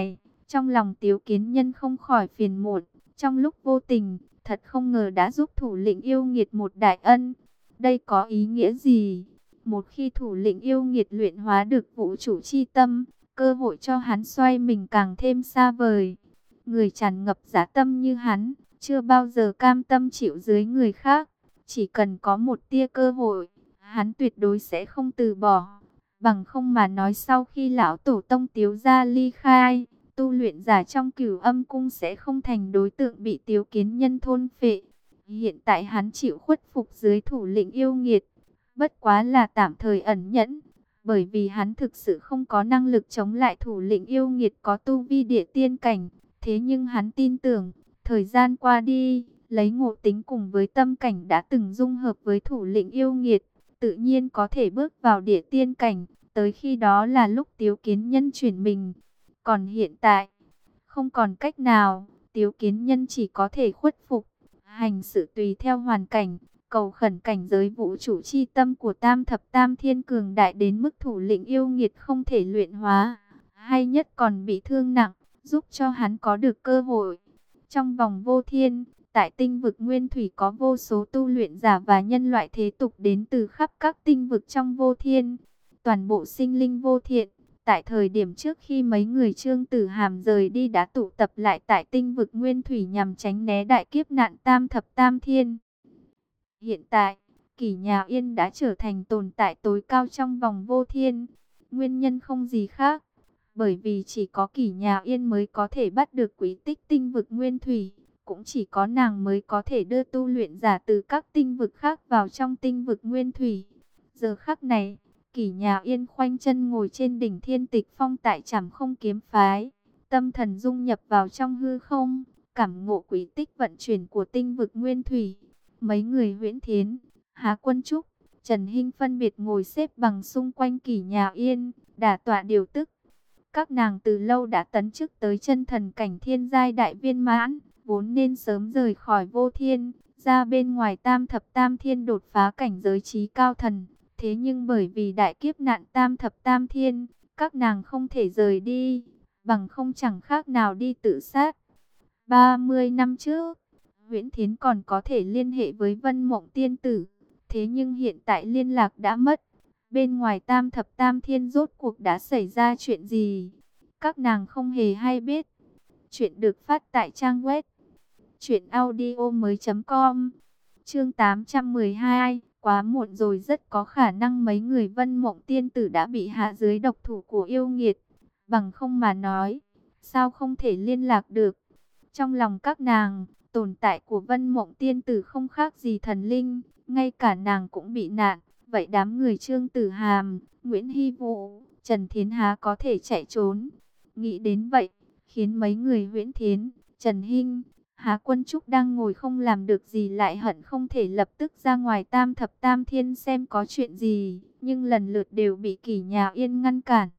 Trong lòng Tiếu Kiến Nhân không khỏi phiền muộn, trong lúc vô tình, thật không ngờ đã giúp thủ lĩnh yêu nghiệt một đại ân. Đây có ý nghĩa gì? Một khi thủ lĩnh yêu nghiệt luyện hóa được vũ trụ chi tâm, cơ hội cho hắn xoay mình càng thêm xa vời. Người tràn ngập dã tâm như hắn, chưa bao giờ cam tâm chịu dưới người khác. Chỉ cần có một tia cơ hội, hắn tuyệt đối sẽ không từ bỏ. Bằng không mà nói, sau khi lão tổ tông Tiếu gia ly khai, tu luyện giả trong Cửu Âm cung sẽ không thành đối tượng bị Tiếu Kiến Nhân thôn phệ. Hiện tại hắn chịu khuất phục dưới thủ lĩnh yêu nghiệt, bất quá là tạm thời ẩn nhẫn, bởi vì hắn thực sự không có năng lực chống lại thủ lĩnh yêu nghiệt có tu vi địa tiên cảnh. Thế nhưng hắn tin tưởng, thời gian qua đi, lấy ngộ tính cùng với tâm cảnh đã từng dung hợp với thủ lĩnh yêu nghiệt, tự nhiên có thể bước vào địa tiên cảnh. Tới khi đó là lúc Tiếu Kiến Nhân chuyển mình. Còn hiện tại, không còn cách nào, Tiếu Kiến Nhân chỉ có thể khuất phục, hành sự tùy theo hoàn cảnh, cầu khẩn cảnh giới vũ trụ chi tâm của Tam Thập Tam Thiên cường đại đến mức thủ lĩnh yêu nghiệt không thể luyện hóa, hay nhất còn bị thương nặng, giúp cho hắn có được cơ hội. Trong vòng vô thiên, tại tinh vực nguyên thủy có vô số tu luyện giả và nhân loại thế tục đến từ khắp các tinh vực trong vô thiên. Toàn bộ sinh linh vô thiện, tại thời điểm trước khi mấy người Trương Tử Hàm rời đi đã tụ tập lại tại tinh vực nguyên thủy nhằm tránh né đại kiếp nạn Tam Thập Tam Thiên. Hiện tại, Kỷ Nhà Yên đã trở thành tồn tại tối cao trong vòng vô thiên. Nguyên nhân không gì khác, bởi vì chỉ có Kỷ Nhà Yên mới có thể bắt được quý tích tinh vực nguyên thủy. Cũng chỉ có nàng mới có thể đưa tu luyện giả từ các tinh vực khác vào trong tinh vực nguyên thủy. Giờ khắc này, Kỷ Nhà Yên khoanh chân ngồi trên đỉnh Thiên Tịch Phong tại Trảm Không Kiếm Phái, tâm thần dung nhập vào trong hư không, cảm ngộ quý tích vận chuyển của tinh vực nguyên thủy. Mấy người Huyễn Thiến, Há Quân Trúc, Trần Hinh phân biệt ngồi xếp bằng xung quanh Kỷ Nhà Yên, đả tọa điều tức. Các nàng từ lâu đã tấn chức tới chân thần cảnh thiên giai đại viên mãn, vốn nên sớm rời khỏi vô thiên, ra bên ngoài Tam Thập Tam Thiên đột phá cảnh giới trí cao thần. Thế nhưng bởi vì đại kiếp nạn Tam Thập Tam Thiên, các nàng không thể rời đi, bằng không chẳng khác nào đi tự sát. ba mươi năm trước, Huyễn Thiến còn có thể liên hệ với Vân Mộng Tiên Tử, thế nhưng hiện tại liên lạc đã mất. Bên ngoài Tam Thập Tam Thiên rốt cuộc đã xảy ra chuyện gì? Các nàng không hề hay biết. Chuyện được phát tại trang web truyện audio mới chấm com. Chương tám trăm mười hai, quá muộn rồi, rất có khả năng mấy người Vân Mộng Tiên Tử đã bị hạ dưới độc thủ của yêu nghiệt. Bằng không mà nói, sao không thể liên lạc được? Trong lòng các nàng, tồn tại của Vân Mộng Tiên Tử không khác gì thần linh, ngay cả nàng cũng bị nạn. Vậy đám người Trương Tử Hàm, Nguyễn Hy Vũ, Trần Thiến Há có thể chạy trốn? Nghĩ đến vậy, khiến mấy người Huyễn Thiến, Trần Hinh, Há Quân Trúc đang ngồi không làm được gì lại hận không thể lập tức ra ngoài Tam Thập Tam Thiên xem có chuyện gì, nhưng lần lượt đều bị Kỷ Nhà Yên ngăn cản.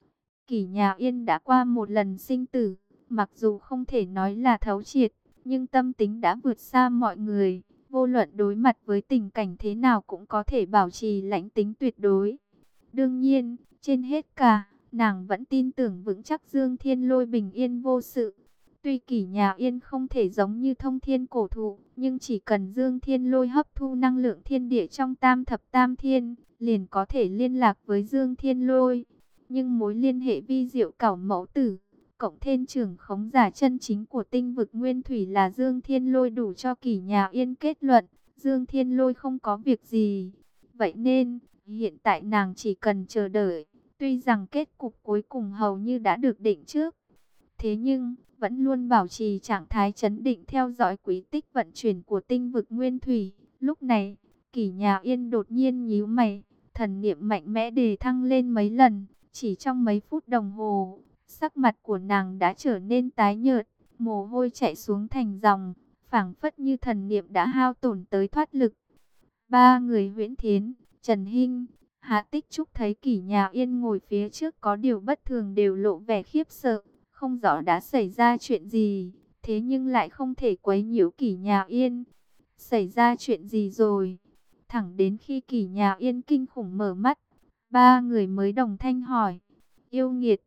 Kỷ Nhà Yên đã qua một lần sinh tử, mặc dù không thể nói là thấu triệt, nhưng tâm tính đã vượt xa mọi người. Vô luận đối mặt với tình cảnh thế nào cũng có thể bảo trì lãnh tính tuyệt đối. Đương nhiên, trên hết cả, nàng vẫn tin tưởng vững chắc Dương Thiên Lôi bình yên vô sự. Tuy Kỷ Nhà Yên không thể giống như Thông Thiên Cổ Thụ, nhưng chỉ cần Dương Thiên Lôi hấp thu năng lượng thiên địa trong Tam Thập Tam Thiên, liền có thể liên lạc với Dương Thiên Lôi. Nhưng mối liên hệ vi diệu cảo mẫu tử, cộng thêm trưởng khống giả chân chính của tinh vực nguyên thủy là Dương Thiên Lôi đủ cho Kỷ Nhà Yên kết luận, Dương Thiên Lôi không có việc gì. Vậy nên, hiện tại nàng chỉ cần chờ đợi, tuy rằng kết cục cuối cùng hầu như đã được định trước. Thế nhưng, vẫn luôn bảo trì trạng thái trấn định theo dõi quý tích vận chuyển của tinh vực nguyên thủy. Lúc này, Kỷ Nhà Yên đột nhiên nhíu mày, thần niệm mạnh mẽ đề thăng lên mấy lần, chỉ trong mấy phút đồng hồ. Sắc mặt của nàng đã trở nên tái nhợt, mồ hôi chảy xuống thành dòng, phảng phất như thần niệm đã hao tổn tới thoát lực. Ba người Huyễn Thiến, Trần Hinh, Hạ Tích Trúc thấy Kỷ Nhà Yên ngồi phía trước có điều bất thường đều lộ vẻ khiếp sợ, không rõ đã xảy ra chuyện gì, thế nhưng lại không thể quấy nhiễu Kỷ Nhà Yên. Xảy ra chuyện gì rồi? Thẳng đến khi Kỷ Nhà Yên kinh khủng mở mắt, ba người mới đồng thanh hỏi. Yêu nghiệt.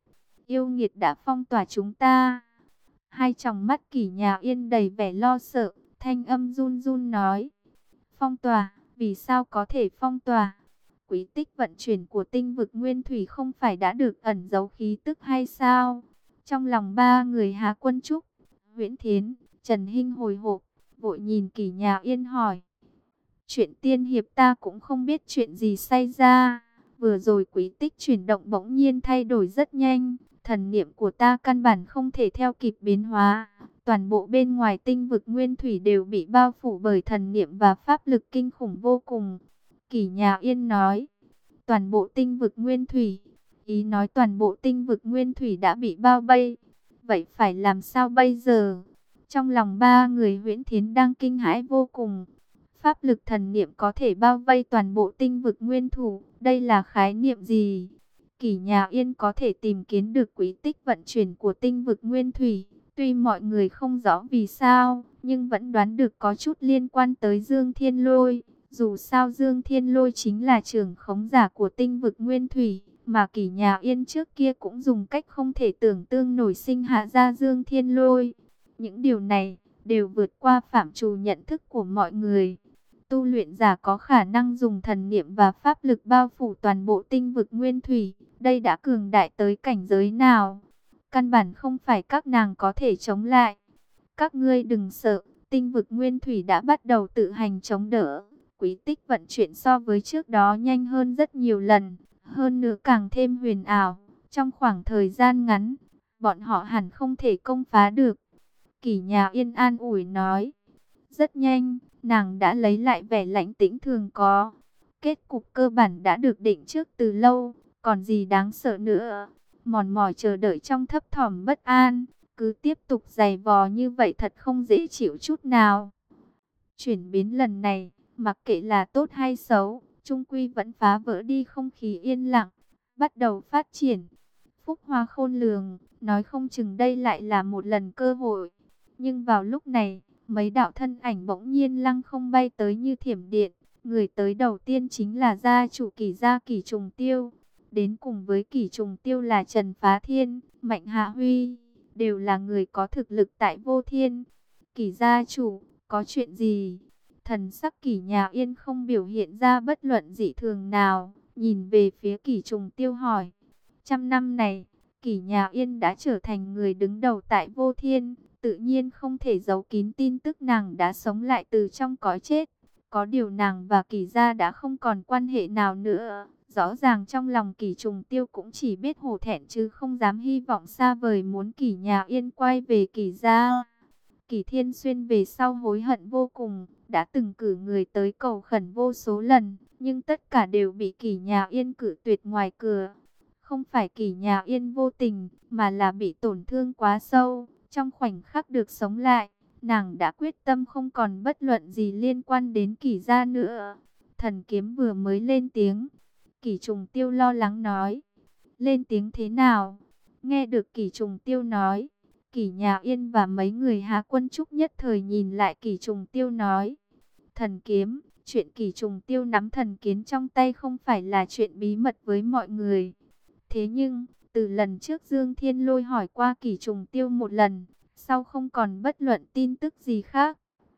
Yêu nghiệt đã phong tỏa chúng ta. Hai tròng mắt Kỷ Nhà Yên đầy vẻ lo sợ, thanh âm run run nói. Phong tỏa, vì sao có thể phong tỏa? Quý tích vận chuyển của tinh vực nguyên thủy không phải đã được ẩn giấu khí tức hay sao? Trong lòng ba người Hà Quân Trúc, Huyễn Thiến, Trần Hinh hồi hộp, vội nhìn Kỷ Nhà Yên hỏi. Chuyện tiên hiệp ta cũng không biết chuyện gì xảy ra. Vừa rồi quý tích chuyển động bỗng nhiên thay đổi rất nhanh. Thần niệm của ta căn bản không thể theo kịp biến hóa. Toàn bộ bên ngoài tinh vực nguyên thủy đều bị bao phủ bởi thần niệm và pháp lực kinh khủng vô cùng. Kỷ Nhà Yên nói. Toàn bộ tinh vực nguyên thủy. Ý nói toàn bộ tinh vực nguyên thủy đã bị bao vây. Vậy phải làm sao bây giờ? Trong lòng ba người Huyễn Thiến đang kinh hãi vô cùng. Pháp lực thần niệm có thể bao vây toàn bộ tinh vực nguyên thủ. Đây là khái niệm gì? Kỷ Nhà Yên có thể tìm kiếm được quý tích vận chuyển của tinh vực nguyên thủy. Tuy mọi người không rõ vì sao, nhưng vẫn đoán được có chút liên quan tới Dương Thiên Lôi. Dù sao Dương Thiên Lôi chính là trưởng khống giả của tinh vực nguyên thủy, mà Kỷ Nhà Yên trước kia cũng dùng cách không thể tưởng tượng nổi sinh hạ ra Dương Thiên Lôi. Những điều này đều vượt qua phạm trù nhận thức của mọi người. Tu luyện giả có khả năng dùng thần niệm và pháp lực bao phủ toàn bộ tinh vực nguyên thủy. Đây đã cường đại tới cảnh giới nào? Căn bản không phải các nàng có thể chống lại. Các ngươi đừng sợ, tinh vực nguyên thủy đã bắt đầu tự hành chống đỡ. Quý tích vận chuyển so với trước đó nhanh hơn rất nhiều lần. Hơn nữa càng thêm huyền ảo. Trong khoảng thời gian ngắn, bọn họ hẳn không thể công phá được. Kỷ Nhà Yên an ủi nói. Rất nhanh, nàng đã lấy lại vẻ lãnh tĩnh thường có. Kết cục cơ bản đã được định trước từ lâu, còn gì đáng sợ nữa. Mòn mỏi chờ đợi trong thấp thỏm bất an, cứ tiếp tục giày vò như vậy thật không dễ chịu chút nào. Chuyển biến lần này, mặc kệ là tốt hay xấu, chung quy vẫn phá vỡ đi không khí yên lặng, bắt đầu phát triển. Phúc hoa khôn lường, nói không chừng đây lại là một lần cơ hội. Nhưng vào lúc này, mấy đạo thân ảnh bỗng nhiên lăng không bay tới như thiểm điện. Người tới đầu tiên chính là gia chủ Kỷ gia Kỷ Trùng Tiêu. Đến cùng với Kỷ Trùng Tiêu là Trần Phá Thiên, Mạnh Hạ Huy, đều là người có thực lực tại Vô Thiên. Kỷ gia chủ, có chuyện gì? Thần sắc Kỷ Nhà Yên không biểu hiện ra bất luận dị thường nào, nhìn về phía Kỷ Trùng Tiêu hỏi. Trăm năm này, Kỷ Nhà Yên đã trở thành người đứng đầu tại Vô Thiên, tự nhiên không thể giấu kín tin tức nàng đã sống lại từ trong cõi chết. Có điều nàng và Kỷ gia đã không còn quan hệ nào nữa. Rõ ràng trong lòng Kỷ Trùng Tiêu cũng chỉ biết hổ thẹn chứ không dám hy vọng xa vời muốn Kỷ Nhà Yên quay về Kỷ gia. Kỷ Thiên Xuyên về sau hối hận vô cùng, đã từng cử người tới cầu khẩn vô số lần, nhưng tất cả đều bị Kỷ Nhà Yên cử tuyệt ngoài cửa. Không phải Kỷ Nhà Yên vô tình, mà là bị tổn thương quá sâu. Trong khoảnh khắc được sống lại, nàng đã quyết tâm không còn bất luận gì liên quan đến Kỷ gia nữa. Thần kiếm vừa mới lên tiếng, Kỷ Trùng Tiêu lo lắng nói. Lên tiếng thế nào? Nghe được Kỷ Trùng Tiêu nói, Kỷ Nhà Yên và mấy người Hà Quân Trúc nhất thời nhìn lại Kỷ Trùng Tiêu nói. Thần kiếm, chuyện Kỷ Trùng Tiêu nắm thần kiếm trong tay không phải là chuyện bí mật với mọi người. Thế nhưng, từ lần trước Dương Thiên Lôi hỏi qua Kỷ Trùng Tiêu một lần, sau không còn bất luận tin tức gì khác.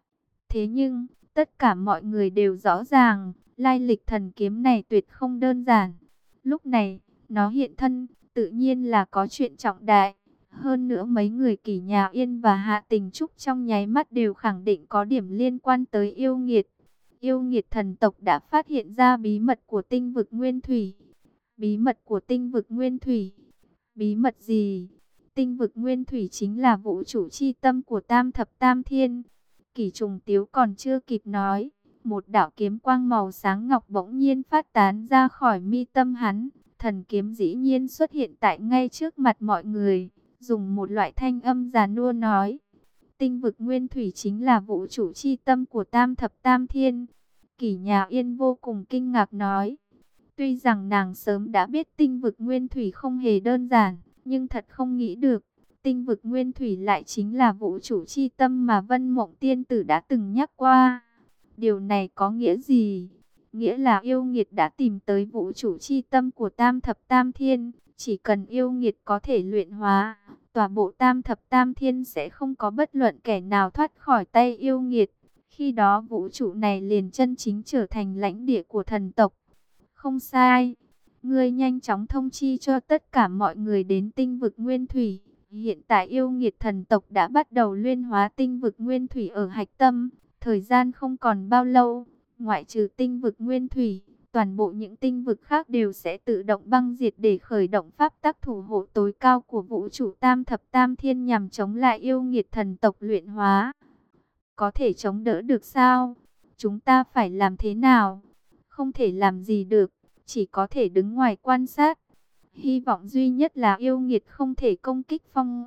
Thế nhưng, tất cả mọi người đều rõ ràng, lai lịch thần kiếm này tuyệt không đơn giản. Lúc này, nó hiện thân, tự nhiên là có chuyện trọng đại. Hơn nữa mấy người Kỷ Nhà Yên và Hạ Tình Trúc trong nháy mắt đều khẳng định có điểm liên quan tới yêu nghiệt. Yêu nghiệt thần tộc đã phát hiện ra bí mật của tinh vực nguyên thủy. Bí mật của tinh vực nguyên thủy. Bí mật gì? Tinh vực nguyên thủy chính là vũ trụ chi tâm của Tam Thập Tam Thiên. Kỷ Trùng Tiếu còn chưa kịp nói, một đạo kiếm quang màu sáng ngọc bỗng nhiên phát tán ra khỏi mi tâm hắn. Thần kiếm dĩ nhiên xuất hiện tại ngay trước mặt mọi người, dùng một loại thanh âm già nua nói. Tinh vực nguyên thủy chính là vũ trụ chi tâm của Tam Thập Tam Thiên. Kỷ Nhà Yên vô cùng kinh ngạc nói. Tuy rằng nàng sớm đã biết tinh vực nguyên thủy không hề đơn giản, nhưng thật không nghĩ được, tinh vực nguyên thủy lại chính là vũ trụ chi tâm mà Vân Mộng Tiên Tử đã từng nhắc qua. Điều này có nghĩa gì? Nghĩa là yêu nghiệt đã tìm tới vũ trụ chi tâm của Tam Thập Tam Thiên, Chỉ cần yêu nghiệt có thể luyện hóa, tòa bộ tam thập tam thiên sẽ không có bất luận kẻ nào thoát khỏi tay yêu nghiệt. Khi đó vũ trụ này liền chân chính trở thành lãnh địa của thần tộc. Không sai, ngươi nhanh chóng thông chi cho tất cả mọi người đến tinh vực Nguyên Thủy. Hiện tại yêu nghiệt thần tộc đã bắt đầu luyện hóa tinh vực Nguyên Thủy ở hạch tâm. Thời gian không còn bao lâu, ngoại trừ tinh vực Nguyên Thủy, toàn bộ những tinh vực khác đều sẽ tự động băng diệt để khởi động pháp tắc thủ hộ tối cao của vũ trụ tam thập tam thiên nhằm chống lại yêu nghiệt thần tộc luyện hóa. Có thể chống đỡ được sao? Chúng ta phải làm thế nào? Không thể làm gì được, chỉ có thể đứng ngoài quan sát. Hy vọng duy nhất là yêu nghiệt không thể công kích phong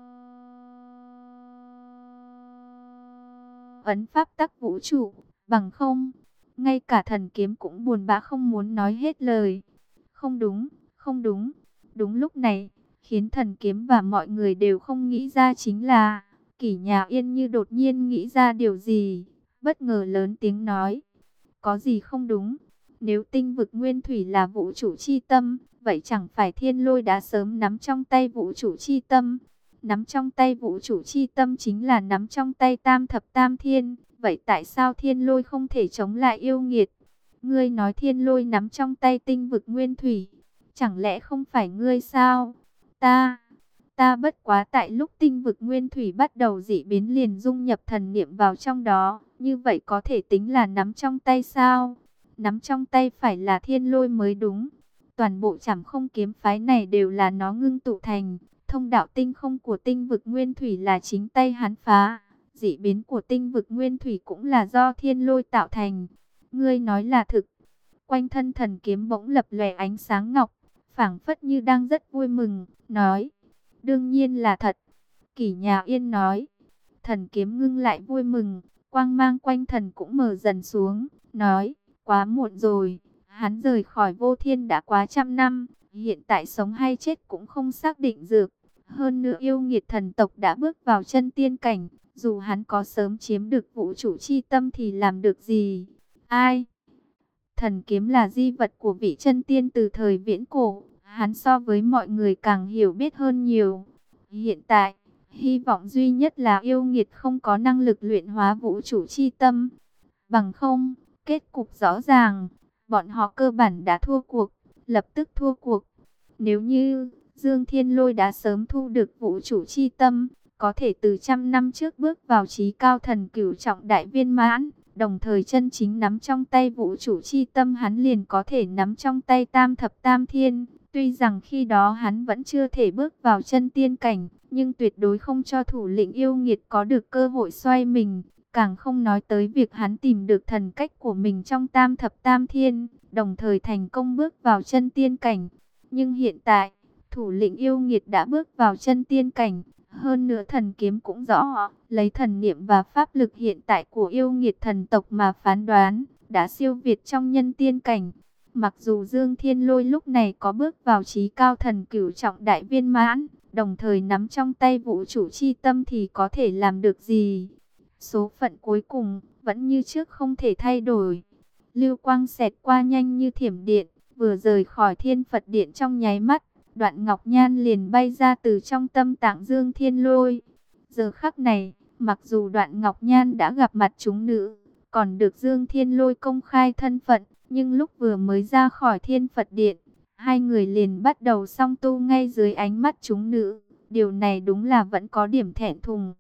ấn pháp tắc vũ trụ, bằng không, ngay cả thần kiếm cũng buồn bã không muốn nói hết lời. Không đúng, không đúng. Đúng lúc này, khiến thần kiếm và mọi người đều không nghĩ ra chính là, Kỷ Nhà Yên như đột nhiên nghĩ ra điều gì, bất ngờ lớn tiếng nói. Có gì không đúng? Nếu tinh vực Nguyên Thủy là vũ trụ chi tâm, vậy chẳng phải Thiên Lôi đã sớm nắm trong tay vũ trụ chi tâm? Nắm trong tay vũ trụ chi tâm chính là nắm trong tay tam thập tam thiên. Vậy tại sao Thiên Lôi không thể chống lại yêu nghiệt? Ngươi nói Thiên Lôi nắm trong tay tinh vực Nguyên Thủy, chẳng lẽ không phải ngươi sao? Ta, ta bất quá tại lúc tinh vực Nguyên Thủy bắt đầu dị biến liền dung nhập thần niệm vào trong đó. Như vậy có thể tính là nắm trong tay sao? Nắm trong tay phải là Thiên Lôi mới đúng. Toàn bộ Trảm Không kiếm phái này đều là nó ngưng tụ thành. Thông đạo tinh không của tinh vực Nguyên Thủy là chính tay hắn phá. Dị biến của tinh vực Nguyên Thủy cũng là do Thiên Lôi tạo thành. Ngươi nói là thực. Quanh thân thần kiếm bỗng lập lòe ánh sáng ngọc, phảng phất như đang rất vui mừng, nói. Đương nhiên là thật. Kỷ Nhà Yên nói. Thần kiếm ngưng lại vui mừng, quang mang quanh thần cũng mờ dần xuống, nói. Quá muộn rồi, hắn rời khỏi vô thiên đã quá trăm năm, hiện tại sống hay chết cũng không xác định được. Hơn nữa yêu nghiệt thần tộc đã bước vào chân tiên cảnh, dù hắn có sớm chiếm được vũ trụ chi tâm thì làm được gì? Ai? Thần kiếm là di vật của vị chân tiên từ thời viễn cổ, hắn so với mọi người càng hiểu biết hơn nhiều. Hiện tại, hy vọng duy nhất là yêu nghiệt không có năng lực luyện hóa vũ trụ chi tâm. Bằng không, kết cục rõ ràng, bọn họ cơ bản đã thua cuộc, lập tức thua cuộc. Nếu như Dương Thiên Lôi đã sớm thu được vũ trụ chi tâm, có thể từ trăm năm trước bước vào chí cao thần cửu trọng đại viên mãn, đồng thời chân chính nắm trong tay vũ trụ chi tâm, hắn liền có thể nắm trong tay tam thập tam thiên. Tuy rằng khi đó hắn vẫn chưa thể bước vào chân tiên cảnh, nhưng tuyệt đối không cho thủ lĩnh yêu nghiệt có được cơ hội xoay mình. Càng không nói tới việc hắn tìm được thần cách của mình trong tam thập tam thiên, đồng thời thành công bước vào chân tiên cảnh. Nhưng hiện tại, thủ lĩnh yêu nghiệt đã bước vào chân tiên cảnh. Hơn nữa thần kiếm cũng rõ, lấy thần niệm và pháp lực hiện tại của yêu nghiệt thần tộc mà phán đoán, đã siêu việt trong nhân tiên cảnh. Mặc dù Dương Thiên Lôi lúc này có bước vào chí cao thần cửu trọng đại viên mãn, đồng thời nắm trong tay vũ trụ chi tâm thì có thể làm được gì? Số phận cuối cùng, vẫn như trước không thể thay đổi. Lưu quang xẹt qua nhanh như thiểm điện, vừa rời khỏi Thiên Phật Điện trong nháy mắt. Đoạn Ngọc Nhan liền bay ra từ trong tâm tạng Dương Thiên Lôi. Giờ khắc này, mặc dù Đoạn Ngọc Nhan đã gặp mặt chúng nữ, còn được Dương Thiên Lôi công khai thân phận, nhưng lúc vừa mới ra khỏi Thiên Phật Điện, hai người liền bắt đầu song tu ngay dưới ánh mắt chúng nữ. Điều này đúng là vẫn có điểm thẹn thùng.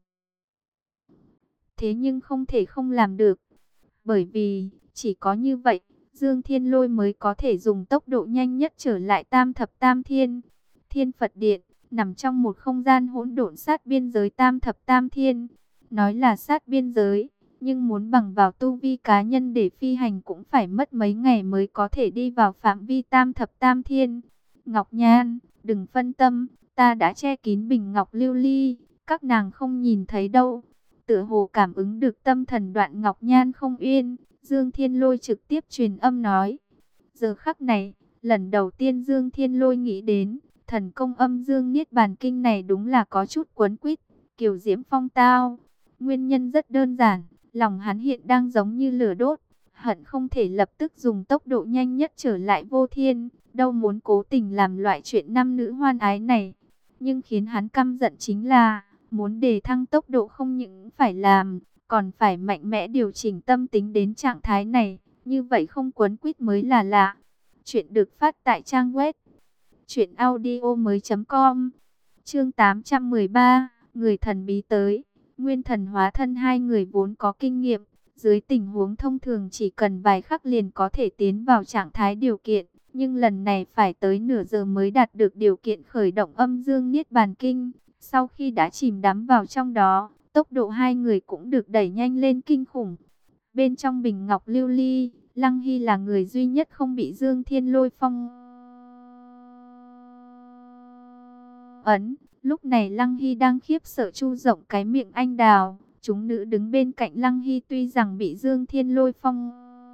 Thế nhưng không thể không làm được, bởi vì chỉ có như vậy, Dương Thiên Lôi mới có thể dùng tốc độ nhanh nhất trở lại tam thập tam thiên. Thiên Phật Điện, nằm trong một không gian hỗn độn sát biên giới tam thập tam thiên. Nói là sát biên giới, nhưng muốn bằng vào tu vi cá nhân để phi hành cũng phải mất mấy ngày mới có thể đi vào phạm vi tam thập tam thiên. Ngọc Nhan, đừng phân tâm, ta đã che kín bình ngọc lưu ly, các nàng không nhìn thấy đâu. Tựa hồ cảm ứng được tâm thần Đoạn Ngọc Nhan không yên, Dương Thiên Lôi trực tiếp truyền âm nói. Giờ khắc này, lần đầu tiên Dương Thiên Lôi nghĩ đến, thần công âm dương niết bàn kinh này đúng là có chút quấn quýt, kiều diễm phong tao. Nguyên nhân rất đơn giản, lòng hắn hiện đang giống như lửa đốt, hận không thể lập tức dùng tốc độ nhanh nhất trở lại vô thiên, đâu muốn cố tình làm loại chuyện nam nữ hoan ái này. Nhưng khiến hắn căm giận chính là, muốn đề thăng tốc độ không những phải làm, còn phải mạnh mẽ điều chỉnh tâm tính đến trạng thái này. Như vậy không quấn quýt mới là lạ. Chuyện được phát tại trang web truyện audio mới chấm com. Chương tám trăm mười ba, người thần bí tới. Nguyên thần hóa thân hai người vốn có kinh nghiệm, dưới tình huống thông thường chỉ cần vài khắc liền có thể tiến vào trạng thái điều kiện, nhưng lần này phải tới nửa giờ mới đạt được điều kiện khởi động âm dương niết bàn kinh. Sau khi đã chìm đắm vào trong đó, tốc độ hai người cũng được đẩy nhanh lên kinh khủng. Bên trong bình ngọc lưu ly, Lăng Hy là người duy nhất không bị Dương Thiên Lôi phong ấn. Lúc này Lăng Hy đang khiếp sợ chu rộng cái miệng anh đào. Chúng nữ đứng bên cạnh Lăng Hy tuy rằng bị Dương Thiên Lôi phong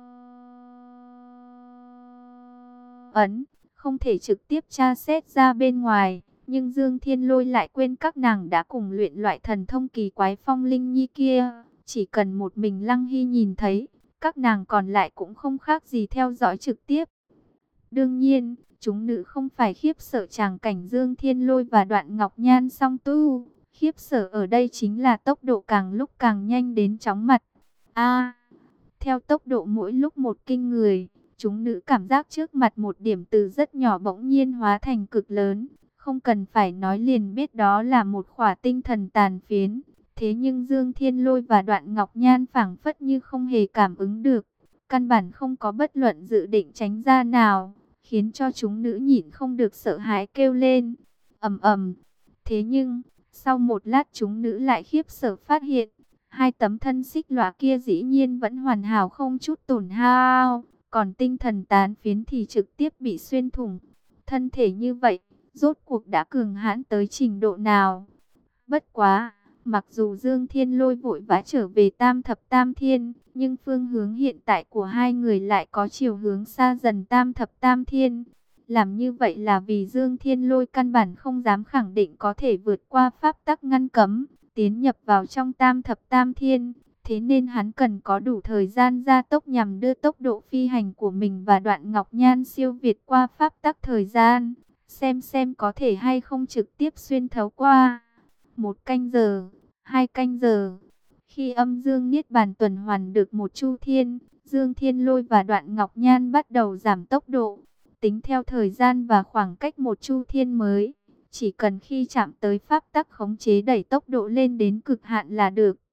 ấn, không thể trực tiếp tra xét ra bên ngoài. Nhưng Dương Thiên Lôi lại quên các nàng đã cùng luyện loại thần thông kỳ quái phong linh nhi kia. Chỉ cần một mình Lăng Hy nhìn thấy, các nàng còn lại cũng không khác gì theo dõi trực tiếp. Đương nhiên, chúng nữ không phải khiếp sợ tràng cảnh Dương Thiên Lôi và Đoạn Ngọc Nhan song tu. Khiếp sợ ở đây chính là tốc độ càng lúc càng nhanh đến chóng mặt. A, theo tốc độ mỗi lúc một kinh người, chúng nữ cảm giác trước mặt một điểm từ rất nhỏ bỗng nhiên hóa thành cực lớn. Không cần phải nói liền biết đó là một khỏa tinh thần tàn phiến. Thế nhưng Dương Thiên Lôi và Đoạn Ngọc Nhan phảng phất như không hề cảm ứng được. Căn bản không có bất luận dự định tránh ra nào, khiến cho chúng nữ nhịn không được sợ hãi kêu lên. Ầm ầm. Thế nhưng, sau một lát chúng nữ lại khiếp sợ phát hiện, hai tấm thân xích lóa kia dĩ nhiên vẫn hoàn hảo không chút tổn hao, còn tinh thần tán phiến thì trực tiếp bị xuyên thủng. Thân thể như vậy, rốt cuộc đã cường hãn tới trình độ nào? Bất quá, mặc dù Dương Thiên Lôi vội vã trở về Tam Thập Tam Thiên, nhưng phương hướng hiện tại của hai người lại có chiều hướng xa dần Tam Thập Tam Thiên. Làm như vậy là vì Dương Thiên Lôi căn bản không dám khẳng định có thể vượt qua pháp tắc ngăn cấm, tiến nhập vào trong Tam Thập Tam Thiên. Thế nên hắn cần có đủ thời gian gia tốc nhằm đưa tốc độ phi hành của mình và Đoạn Ngọc Nhan siêu việt qua pháp tắc thời gian. Xem xem có thể hay không trực tiếp xuyên thấu qua. Một canh giờ, hai canh giờ. Khi âm dương niết bàn tuần hoàn được một chu thiên, Dương Thiên Lôi và Đoạn Ngọc Nhan bắt đầu giảm tốc độ. Tính theo thời gian và khoảng cách một chu thiên mới, chỉ cần khi chạm tới pháp tắc khống chế đẩy tốc độ lên đến cực hạn là được.